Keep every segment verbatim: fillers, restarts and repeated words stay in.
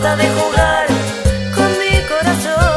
basta de jugar con mi corazón.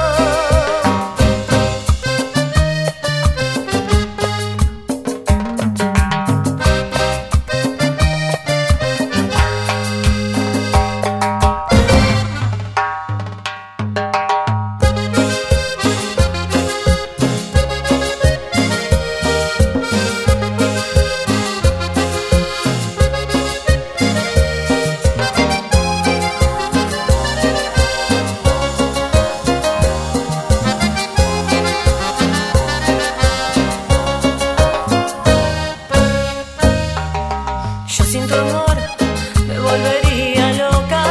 Yo sin tu amor me volvería loca.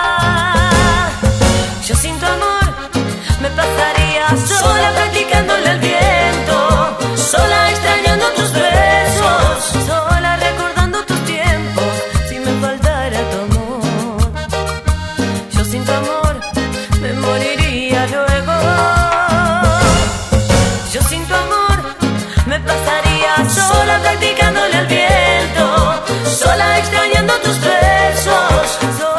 Yo sin tu amor me pasaría sola practicándole al viento, sola extrañando tus besos, sola recordando tus tiempos si me faltara tu amor. Yo sin tu amor me moriría luego. Yo sin tu amor me pasaría sola practicándole al viento, sola extrañando tus besos.